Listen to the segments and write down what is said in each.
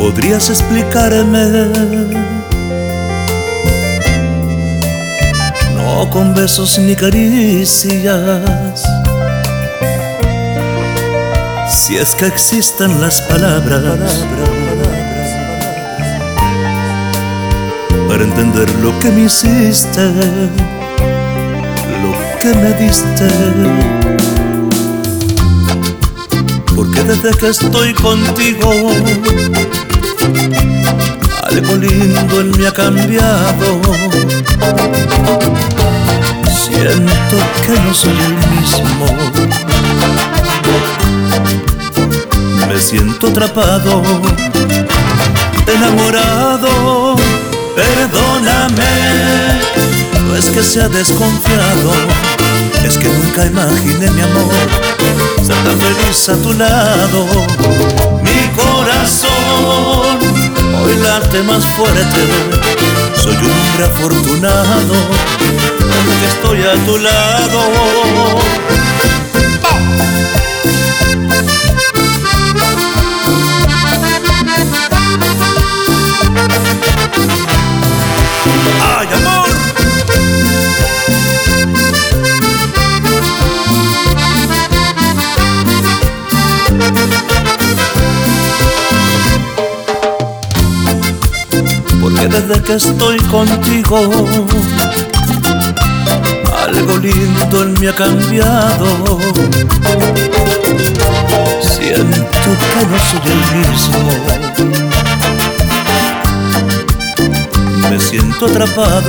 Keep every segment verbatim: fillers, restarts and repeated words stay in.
¿Podrías explicarme? No con besos ni caricias, si es que existen las palabras para entender lo que me hiciste, lo que me diste. Porque desde que estoy contigo algo lindo en mí ha cambiado. Siento que no soy el mismo, me siento atrapado, enamorado. Perdóname, no es que sea desconfiado, es que nunca imaginé, mi amor, ser tan feliz a tu lado. Mi corazón hoy late más fuerte, soy un hombre afortunado, desde que estoy a tu lado. ¡Ay, amor! Porque desde que estoy contigo algo lindo en mí ha cambiado. Siento que no soy el mismo, me siento atrapado,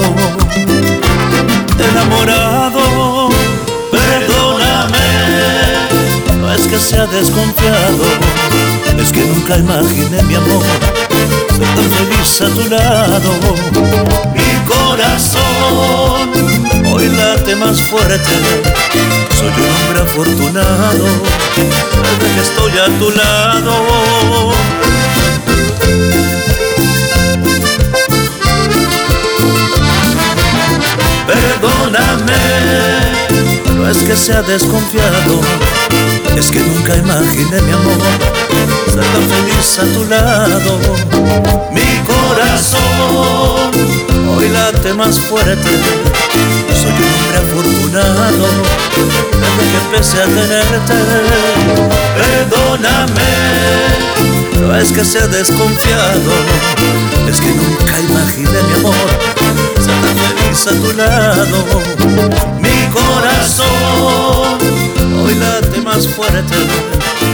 enamorado. Perdóname, no es que sea desconfiado, es que nunca imaginé, mi amor, ser tan feliz a tu lado. Mi corazón hoy late más fuerte, soy un hombre afortunado, desde que estoy a tu lado. Perdóname, no es que sea desconfiado, es que nunca imaginé, mi amor, ser tan feliz a tu lado. Mi corazón hoy late más fuerte, soy un hombre afortunado, desde que empecé a tenerte. Perdóname, no es que sea desconfiado, es que nunca imaginé, mi amor, ser tan feliz a tu lado. Mi corazón hoy late más fuerte,